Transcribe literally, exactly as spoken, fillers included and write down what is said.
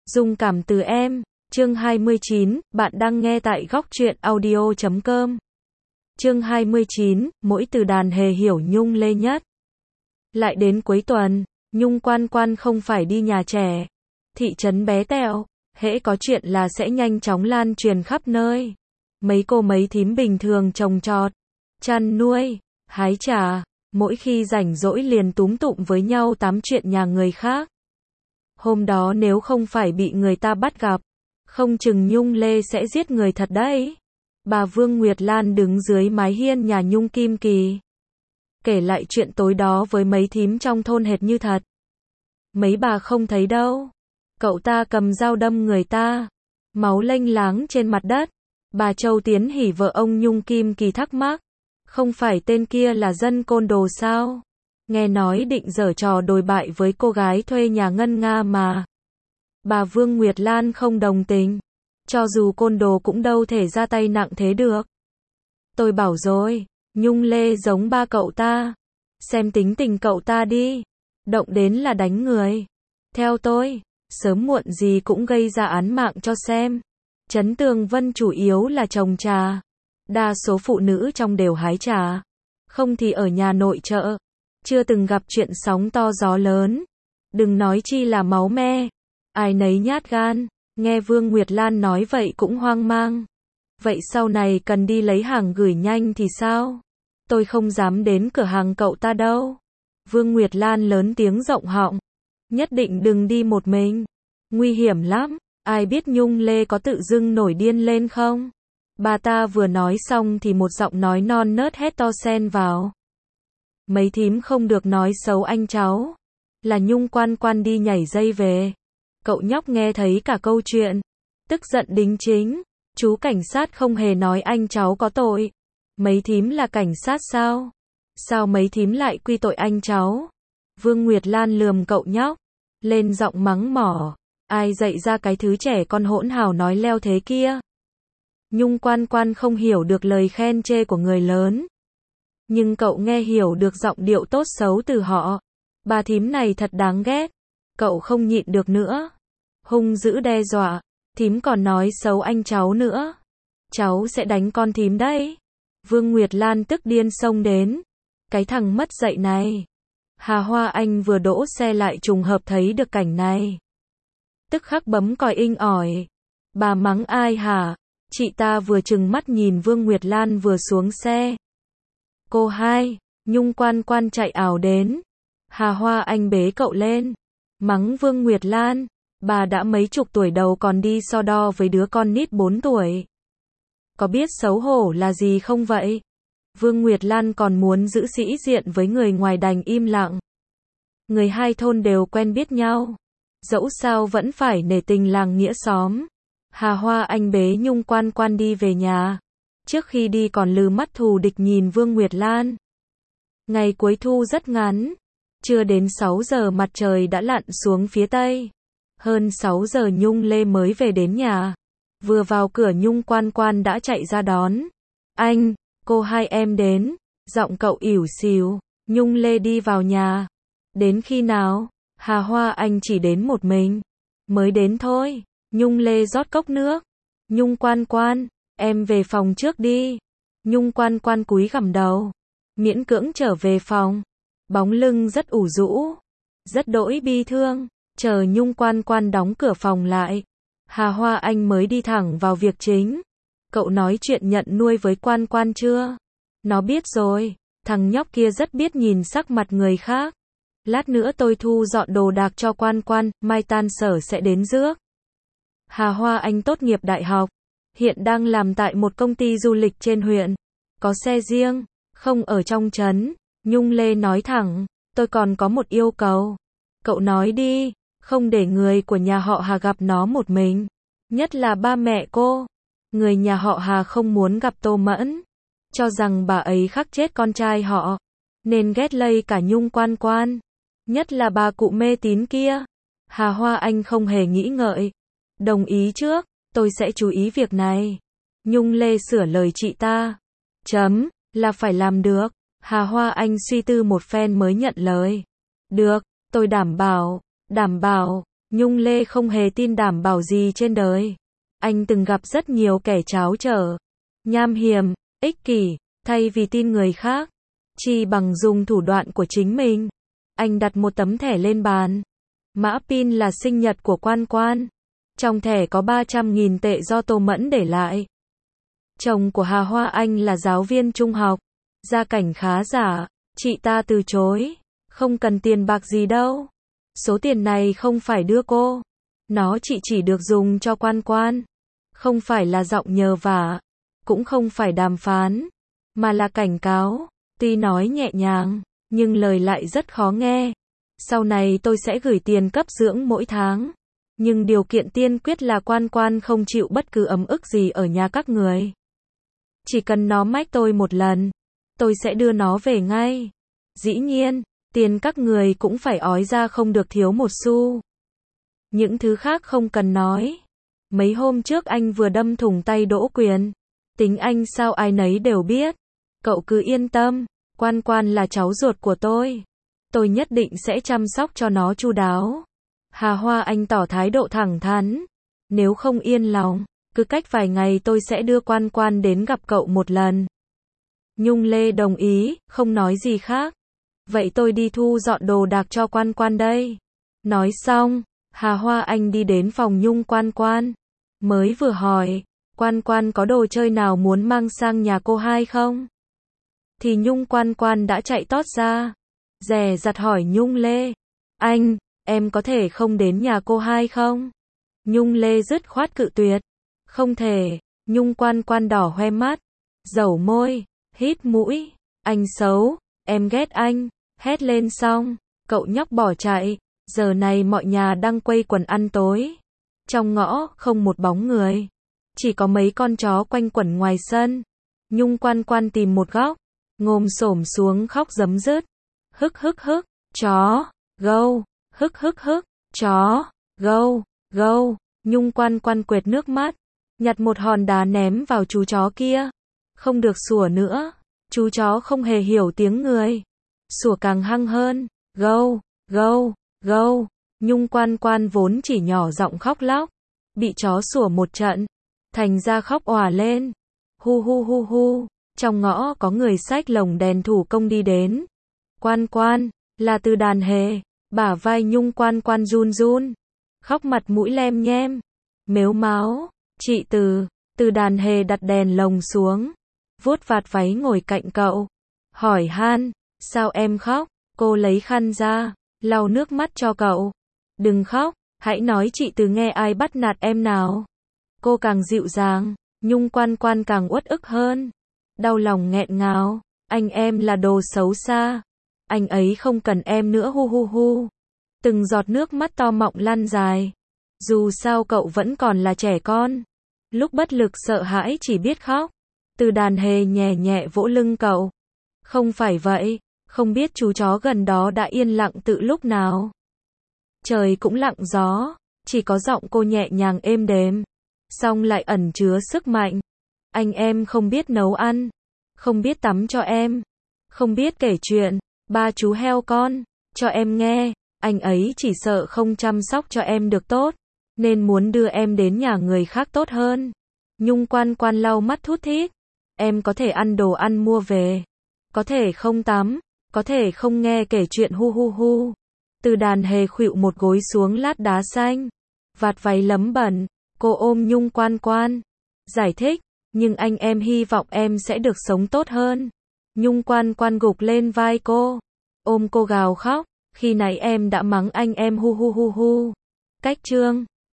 Dung cảm từ em, chương hai mươi chín, bạn đang nghe tại góc truyện audio chấm com. Chương hai mươi chín, mỗi từ đàn hề hiểu Nhung Lê nhất. Lại đến cuối tuần, Nhung Quan Quan không phải đi nhà trẻ. Thị trấn bé tẹo, hễ có chuyện là sẽ nhanh chóng lan truyền khắp nơi. Mấy cô mấy thím bình thường trồng trọt, chăn nuôi, hái trà, mỗi khi rảnh rỗi liền túm tụm với nhau tám chuyện nhà người khác. Hôm đó nếu không phải bị người ta bắt gặp, không chừng Nhung Lê sẽ giết người thật đấy. Bà Vương Nguyệt Lan đứng dưới mái hiên nhà Nhung Kim Kỳ, kể lại chuyện tối đó với mấy thím trong thôn hệt như thật. Mấy bà không thấy đâu. Cậu ta cầm dao đâm người ta, máu lênh láng trên mặt đất. Bà Châu Tiến Hỷ vợ ông Nhung Kim Kỳ thắc mắc, không phải tên kia là dân côn đồ sao? Nghe nói định giở trò đồi bại với cô gái thuê nhà Ngân Nga mà. Bà Vương Nguyệt Lan không đồng tình, cho dù côn đồ cũng đâu thể ra tay nặng thế được. Tôi bảo rồi, Nhung Lê giống ba cậu ta. Xem tính tình cậu ta đi, động đến là đánh người. Theo tôi, sớm muộn gì cũng gây ra án mạng cho xem. Trấn Tường Vân chủ yếu là trồng trà. Đa số phụ nữ trong đều hái trà, không thì ở nhà nội trợ. Chưa từng gặp chuyện sóng to gió lớn, đừng nói chi là máu me. Ai nấy nhát gan. Nghe Vương Nguyệt Lan nói vậy cũng hoang mang. Vậy sau này cần đi lấy hàng gửi nhanh thì sao? Tôi không dám đến cửa hàng cậu ta đâu. Vương Nguyệt Lan lớn tiếng rộng họng. Nhất định đừng đi một mình. Nguy hiểm lắm. Ai biết Nhung Lê có tự dưng nổi điên lên không? Bà ta vừa nói xong thì một giọng nói non nớt hét to xen vào. Mấy thím không được nói xấu anh cháu. Là Nhung Quan Quan đi nhảy dây về. Cậu nhóc nghe thấy cả câu chuyện, tức giận đính chính. Chú cảnh sát không hề nói anh cháu có tội. Mấy thím là cảnh sát sao? Sao mấy thím lại quy tội anh cháu? Vương Nguyệt Lan lườm cậu nhóc, lên giọng mắng mỏ. Ai dạy ra cái thứ trẻ con hỗn hào nói leo thế kia? Nhung Quan Quan không hiểu được lời khen chê của người lớn, nhưng cậu nghe hiểu được giọng điệu tốt xấu từ họ. Bà thím này thật đáng ghét. Cậu không nhịn được nữa, hung dữ đe dọa. Thím còn nói xấu anh cháu nữa, cháu sẽ đánh con thím đấy. Vương Nguyệt Lan tức điên xông đến. Cái thằng mất dạy này. Hà Hoa Anh vừa đỗ xe lại trùng hợp thấy được cảnh này, tức khắc bấm còi inh ỏi. Bà mắng ai hả? Chị ta vừa trừng mắt nhìn Vương Nguyệt Lan vừa xuống xe. Cô hai, Nhung Quan Quan chạy ảo đến. Hà Hoa Anh bế cậu lên, mắng Vương Nguyệt Lan. Bà đã mấy chục tuổi đầu còn đi so đo với đứa con nít bốn tuổi. Có biết xấu hổ là gì không vậy? Vương Nguyệt Lan còn muốn giữ sĩ diện với người ngoài đành im lặng. Người hai thôn đều quen biết nhau, dẫu sao vẫn phải nể tình làng nghĩa xóm. Hà Hoa Anh bế Nhung Quan Quan đi về nhà. Trước khi đi còn lừ mắt thù địch nhìn Vương Nguyệt Lan. Ngày cuối thu rất ngắn. Chưa đến sáu giờ mặt trời đã lặn xuống phía tây. Hơn sáu giờ Nhung Lê mới về đến nhà. Vừa vào cửa Nhung Quan Quan đã chạy ra đón. Anh, cô hai em đến. Giọng cậu ỉu xìu. Nhung Lê đi vào nhà. Đến khi nào? Hà Hoa Anh chỉ đến một mình. Mới đến thôi. Nhung Lê rót cốc nước. Nhung Quan Quan, em về phòng trước đi. Nhung Quan Quan cúi gằm đầu, miễn cưỡng trở về phòng. Bóng lưng rất ủ rũ, rất đỗi bi thương. Chờ Nhung Quan Quan đóng cửa phòng lại, Hà Hoa Anh mới đi thẳng vào việc chính. Cậu nói chuyện nhận nuôi với Quan Quan chưa? Nó biết rồi, thằng nhóc kia rất biết nhìn sắc mặt người khác. Lát nữa tôi thu dọn đồ đạc cho Quan Quan, mai tan sở sẽ đến rước. Hà Hoa Anh tốt nghiệp đại học, hiện đang làm tại một công ty du lịch trên huyện, có xe riêng, không ở trong trấn. Nhung Lê nói thẳng, tôi còn có một yêu cầu. Cậu nói đi, không để người của nhà họ Hà gặp nó một mình, nhất là ba mẹ cô. Người nhà họ Hà không muốn gặp Tô Mẫn, cho rằng bà ấy khắc chết con trai họ, nên ghét lây cả Nhung Quan Quan, nhất là bà cụ mê tín kia. Hà Hoa Anh không hề nghĩ ngợi, đồng ý trước, tôi sẽ chú ý việc này. Nhung Lê sửa lời chị ta. Chấm, là phải làm được. Hà Hoa Anh suy tư một phen mới nhận lời. Được, tôi đảm bảo, đảm bảo. Nhung Lê không hề tin đảm bảo gì trên đời. Anh từng gặp rất nhiều kẻ tráo trở, nham hiểm, ích kỷ, thay vì tin người khác, chỉ bằng dùng thủ đoạn của chính mình. Anh đặt một tấm thẻ lên bàn. Mã pin là sinh nhật của Quan Quan. Trong thẻ có ba trăm nghìn tệ do Tô Mẫn để lại. Chồng của Hà Hoa Anh là giáo viên trung học, gia cảnh khá giả. Chị ta từ chối, không cần tiền bạc gì đâu. Số tiền này không phải đưa cô, nó chị chỉ được dùng cho Quan Quan. Không phải là giọng nhờ vả, cũng không phải đàm phán, mà là cảnh cáo. Tuy nói nhẹ nhàng, nhưng lời lại rất khó nghe. Sau này tôi sẽ gửi tiền cấp dưỡng mỗi tháng, nhưng điều kiện tiên quyết là Quan Quan không chịu bất cứ ấm ức gì ở nhà các người. Chỉ cần nó mách tôi một lần, tôi sẽ đưa nó về ngay. Dĩ nhiên, tiền các người cũng phải ói ra không được thiếu một xu. Những thứ khác không cần nói. Mấy hôm trước anh vừa đâm thủng tay Đỗ Quyền. Tính anh sao ai nấy đều biết. Cậu cứ yên tâm, Quan Quan là cháu ruột của tôi. Tôi nhất định sẽ chăm sóc cho nó chu đáo. Hà Hoa Anh tỏ thái độ thẳng thắn. Nếu không yên lòng, cứ cách vài ngày tôi sẽ đưa Quan Quan đến gặp cậu một lần. Nhung Lê đồng ý, không nói gì khác. Vậy tôi đi thu dọn đồ đạc cho Quan Quan đây. Nói xong, Hà Hoa Anh đi đến phòng Nhung Quan Quan. Mới vừa hỏi, Quan Quan có đồ chơi nào muốn mang sang nhà cô hai không? Thì Nhung Quan Quan đã chạy tót ra. Dè dặt hỏi Nhung Lê. Anh, em có thể không đến nhà cô hai không? Nhung Lê dứt khoát cự tuyệt. Không thể. Nhung Quan Quan đỏ hoe mắt, dẩu môi, hít mũi. Anh xấu, em ghét anh. Hét lên xong, cậu nhóc bỏ chạy. Giờ này mọi nhà đang quây quần ăn tối. Trong ngõ, không một bóng người. Chỉ có mấy con chó quanh quẩn ngoài sân. Nhung Quan Quan tìm một góc, ngồm xổm xuống khóc rấm rứt. Hức hức hức, chó, gâu, hức hức hức, chó, gâu, gâu. Nhung Quan Quan quệt nước mắt, nhặt một hòn đá ném vào chú chó kia. Không được sủa nữa, chú chó không hề hiểu tiếng người. Sủa càng hăng hơn, gâu, gâu, gâu. Nhung Quan Quan vốn chỉ nhỏ giọng khóc lóc, bị chó sủa một trận, thành ra khóc òa lên. Hu hu hu hu, trong ngõ có người xách lồng đèn thủ công đi đến. Quan Quan, là Từ Đàn Hề. Bả vai Nhung Quan Quan run run, khóc mặt mũi lem nhem, mếu máo. Chị Từ. Từ Đàn Hề đặt đèn lồng xuống, vuốt vạt váy ngồi cạnh cậu, hỏi han, sao em khóc? Cô lấy khăn ra, lau nước mắt cho cậu. Đừng khóc, hãy nói chị Từ nghe ai bắt nạt em nào. Cô càng dịu dàng, Nhung Quan Quan càng uất ức hơn. Đau lòng nghẹn ngào, anh em là đồ xấu xa. Anh ấy không cần em nữa hu hu hu. Từng giọt nước mắt to mọng lăn dài. Dù sao cậu vẫn còn là trẻ con. Lúc bất lực sợ hãi chỉ biết khóc. Từ Đàn Hề nhẹ nhẹ vỗ lưng cậu. Không phải vậy, không biết chú chó gần đó đã yên lặng từ lúc nào. Trời cũng lặng gió, chỉ có giọng cô nhẹ nhàng êm đềm, song lại ẩn chứa sức mạnh. Anh em không biết nấu ăn, không biết tắm cho em, không biết kể chuyện, ba chú heo con, cho em nghe. Anh ấy chỉ sợ không chăm sóc cho em được tốt, nên muốn đưa em đến nhà người khác tốt hơn. Nhung Quan Quan lau mắt thút thít. Em có thể ăn đồ ăn mua về, có thể không tắm, có thể không nghe kể chuyện hu hu hu. Từ Đàn Hề khuỵu một gối xuống lát đá xanh, vạt váy lấm bẩn. Cô ôm Nhung Quan Quan, giải thích, nhưng anh em hy vọng em sẽ được sống tốt hơn. Nhung Quan Quan gục lên vai cô, ôm cô gào khóc, khi nãy em đã mắng anh em hu hu hu hu. Cách chương